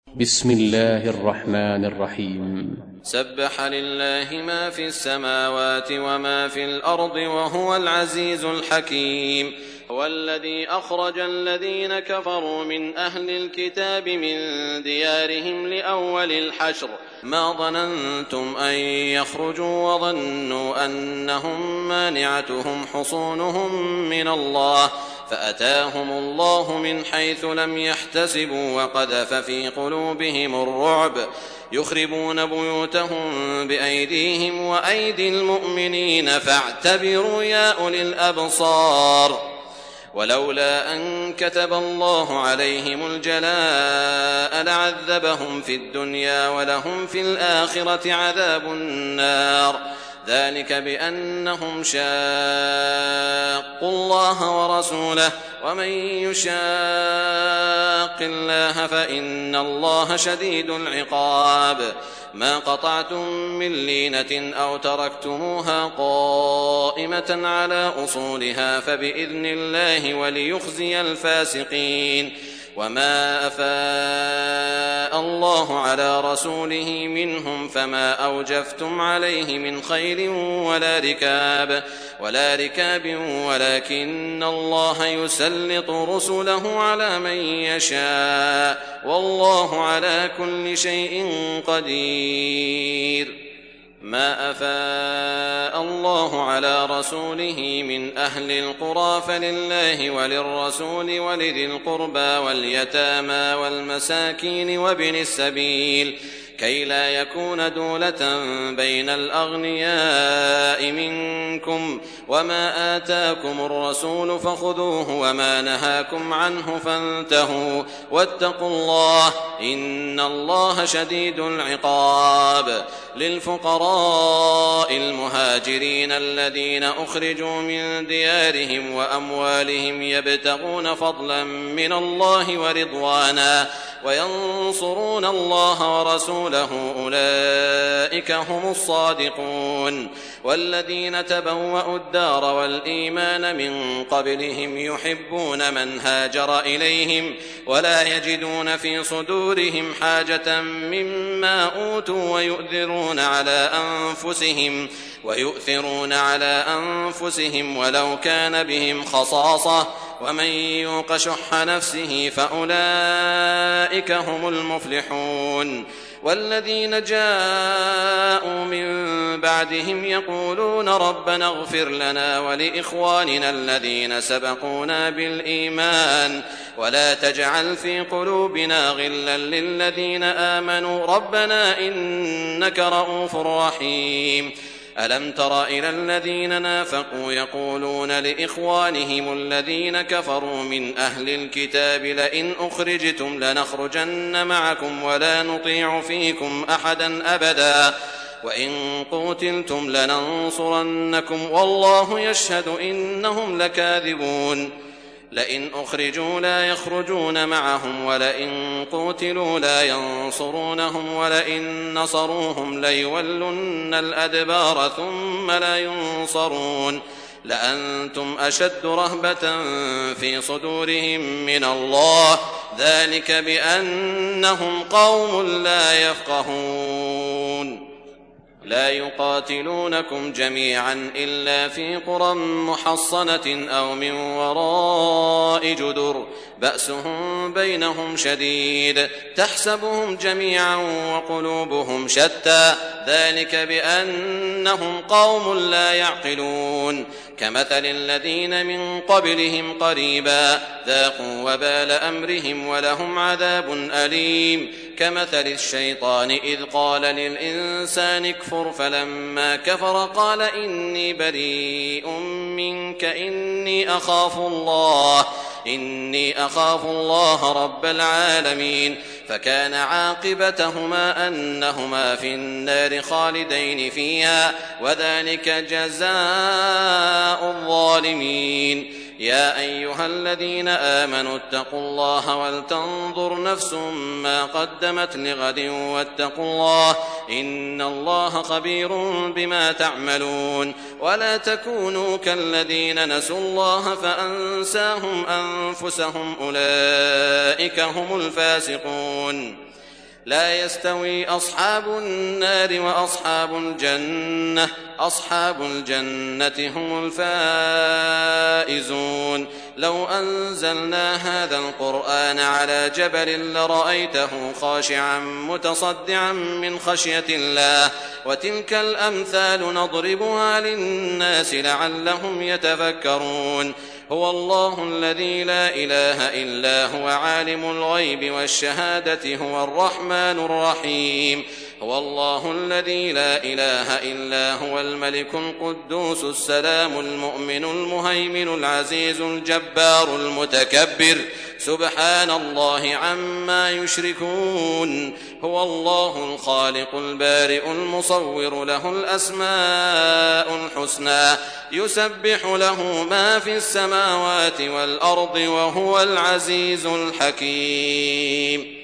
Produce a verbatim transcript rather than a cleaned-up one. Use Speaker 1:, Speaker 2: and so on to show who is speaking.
Speaker 1: بسم الله الرحمن الرحيم.
Speaker 2: سبح لله ما في السماوات وما في الأرض وهو العزيز الحكيم. هو الذي أخرج الذين كفروا من أهل الكتاب من ديارهم لأول الحشر ما ظننتم أن يخرجوا وظنوا أنهم مانعتهم حصونهم من الله فأتاهم الله من حيث لم يحتسبوا وقذف في قلوبهم الرعب يخربون بيوتهم بأيديهم وأيدي المؤمنين فاعتبروا يا أولي الأبصار. ولولا أن كتب الله عليهم الجلاء لعذبهم في الدنيا ولهم في الآخرة عذاب النار ذلك بأنهم شاقوا الله ورسوله ومن يشاق الله فإن الله شديد العقاب. ما قطعتم من لينة أو تركتموها قائمة على أصولها فبإذن الله وليخزي الفاسقين. وما أفاء الله على رسوله منهم فما أوجفتم عليه من خيل ولا ركاب ولا ركاب ولكن الله يسلط رسله على من يشاء والله على كل شيء قدير. ما أفاء الله على رسوله من أهل القرى فلله وللرسول ولذي القربى واليتامى والمساكين وابن السبيل كي لا يكون دولة بين الأغنياء منكم وما آتاكم الرسول فخذوه وما نهاكم عنه فانتهوا واتقوا الله إن الله شديد العقاب. للفقراء المهاجرين الذين أخرجوا من ديارهم وأموالهم يبتغون فضلا من الله ورضوانا وينصرون الله ورسوله أولئك هم الصادقون. والذين تبوأوا الدار والإيمان من قبلهم يحبون من هاجر إليهم ولا يجدون في صدورهم حاجة مما أوتوا ويؤثرون على أنفسهم ويؤثرون على أنفسهم ولو كان بهم خصاصة ومن يوق شح نفسه فأولئك هم المفلحون. والذين جاءوا من بعدهم يقولون ربنا اغفر لنا ولإخواننا الذين سبقونا بالإيمان ولا تجعل في قلوبنا غلا للذين آمنوا ربنا إنك رؤوف رحيم. ألم تر إلى الذين نافقوا يقولون لإخوانهم الذين كفروا من أهل الكتاب لئن أخرجتم لنخرجن معكم ولا نطيع فيكم أحدا أبدا وإن قوتلتم لننصرنكم والله يشهد إنهم لكاذبون. لئن أخرجوا لا يخرجون معهم ولئن قوتلوا لا ينصرونهم ولئن نصروهم ليولن الأدبار ثم لا ينصرون لأنتم أشد رهبة في صدورهم من الله ذلك بأنهم قوم لا يفقهون. لا يقاتلونكم جميعا إلا في قرى محصنة أو من وراء جدر بأسهم بينهم شديد تحسبهم جميعا وقلوبهم شتى ذلك بأنهم قوم لا يعقلون. كمثل الذين من قبلهم قريبا ذاقوا وبال أمرهم ولهم عذاب أليم. كمثل الشيطان إذ قال للإنسان اكفر فلما كفر قال إني بريء منك إني أخاف الله إني أخاف الله رب العالمين. فكان عاقبتهما أنهما في النار خالدين فيها وذلك جزاء الظالمين. يا أيها الذين آمنوا اتقوا الله ولتنظر نفس ما قدمت لغد واتقوا الله إن الله خبير بما تعملون. ولا تكونوا كالذين نسوا الله فأنساهم أنفسهم أولئك هم الفاسقون. لا يستوي أصحاب النار وأصحاب الجنة أصحاب الجنة هم الفائزون لو أنزلنا هذا القرآن على جبل لرأيته خاشعا متصدعا من خشية الله وتلك الأمثال نضربها للناس لعلهم يتفكرون هو الله الذي لا إله إلا هو عالم الغيب والشهادة هو الرحمن الرحيم هو الله الذي لا إله إلا هو الملك القدوس السلام المؤمن المهيمن العزيز الجبار المتكبر سبحان الله عما يشركون هو الله الخالق البارئ المصور له الأسماء الحسنى يسبح له ما في السماوات والأرض وهو العزيز الحكيم